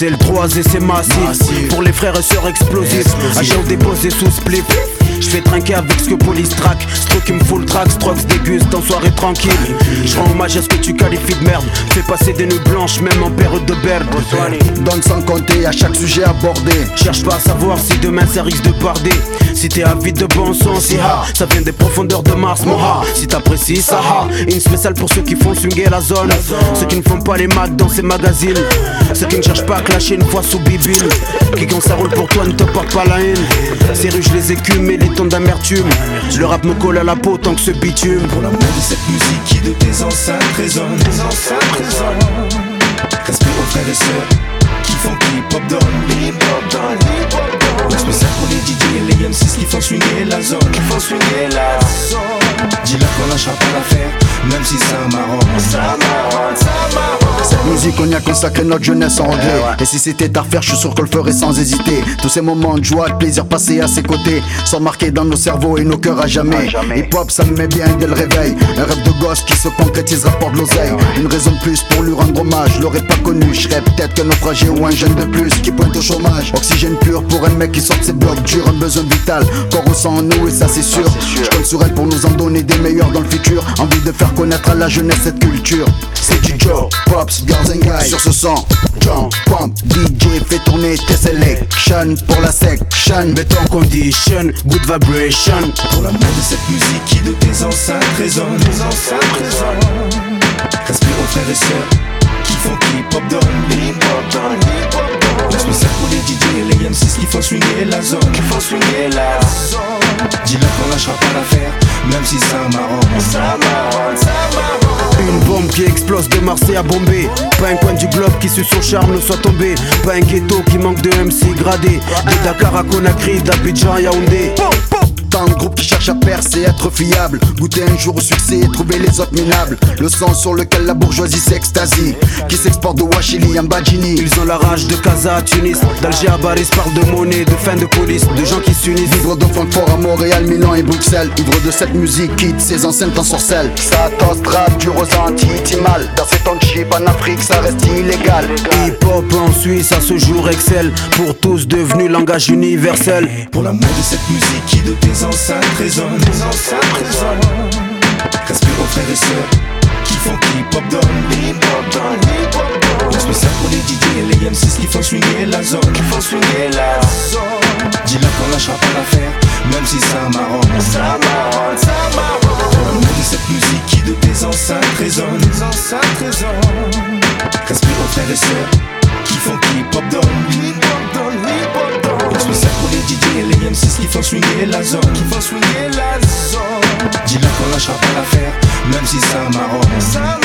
c'est le 3 et c'est massif. Pour les frères et sœurs explosifs, agents déposés sous split. J'fais trinquer avec ce que police traque. Stroke qui me fout le track, Strox déguste en soirée tranquille. J'rends hommage à ce que tu qualifies de merde. Fais passer des nuits blanches même en période de berde. Donne sans compter à chaque sujet abordé. Cherche pas à savoir si demain ça risque de barder. Si t'es avide de bon sens, si ça vient des profondeurs de Mars, mon si t'apprécies ça une spéciale pour ceux qui font swinguer la zone. Ceux qui ne font pas les mags dans ces magazines. Ceux qui ne cherchent pas à clasher une fois sous bibine. Qui quand ça roule pour toi ne te porte pas la haine. Ces ruches les écumes et les tons d'amertume. Le rap me colle à la peau tant que ce bitume. Pour l'amour de cette musique qui de tes enceintes résonne. Respect aux frères et sœurs qui font hip-hop dans le spécial pour les DJ et les M6 qui font swinguer la zone. Dis-leur qu'on lâchera pas l'affaire, même si ça marronne. Cette musique on y a consacré notre jeunesse sans regret. Et si c'était à refaire, je suis sûr qu'on le ferait sans hésiter. Tous ces moments de joie, de plaisir passés à ses côtés sont marqués dans nos cerveaux et nos cœurs à jamais. Hip-hop ça me met bien dès le réveil. Un rêve de gosse qui se concrétise, rapporte de l'oseille. Une raison de plus pour lui rendre hommage. Je l'aurais pas connu, je serais peut-être qu'un naufragé ou un jeune de plus qui pointe au chômage. Oxygène pur pour un mec qui sort de ses blocs durs. Un besoin vital qu'on ressent en nous et ça c'est sûr. Je compte sur elle pour nous en donner des meilleurs dans le futur. Envie de faire connaître à la jeunesse cette culture. C'est du Joe, Pops, Girls and Guys. Sur ce son, Jump, Pump, DJ fait tourner tes sélections. Pour la section, béton condition, good vibration. Pour l'amour de cette musique qui de tes enceintes résonne. Respect aux frères et sœurs qui font hip-hop dans le spécial pour les DJ et les M6 qui font swinguer la zone. Dis-leur qu'on lâchera pas l'affaire, même si ça marronne. Une bombe qui explose de Marseille à Bombay. Pas un coin du globe qui sur son charme ne soit tombé. Pas un ghetto qui manque de MC gradé. De Dakar à Conakry, d'Abidjan à Yaoundé. Tant de groupes qui cherchent à percer, être fiable. Goûter un jour au succès et trouver les autres minables. Le sang sur lequel la bourgeoisie s'extasie. Qui s'exporte de Wachili en Badjini. Ils ont la rage de Casa à Tunis. D'Alger à Paris parle de monnaie, de fin de police. De gens qui s'unissent. Ivre de Francfort à Montréal, Milan et Bruxelles. Ivre de cette musique, quitte ses enceintes en sorcelle. Ça tosse, rap, du ressenti, mal. Dans ces temps de chip en Afrique, ça reste illégal. Hip-hop en Suisse à ce jour excelle. Pour tous devenu langage universel. Pour l'amour de cette musique qui de tes enceintes résonne. Respect aux frères et sœurs qui font hip-hop dans le spécial pour les DJ et les M6 qui font swinguer la zone. Dis-leur qu'on lâchera pas l'affaire, même si ça marronne. Pour l'amour de cette musique qui de tes enceintes résonne. Respect aux frères et sœurs qui font hip-hop dans le spécial pour les DJ et les M6 qui font swinguer la zone. Dis-leur qu'on lâchera pas l'affaire, même si ça marronne.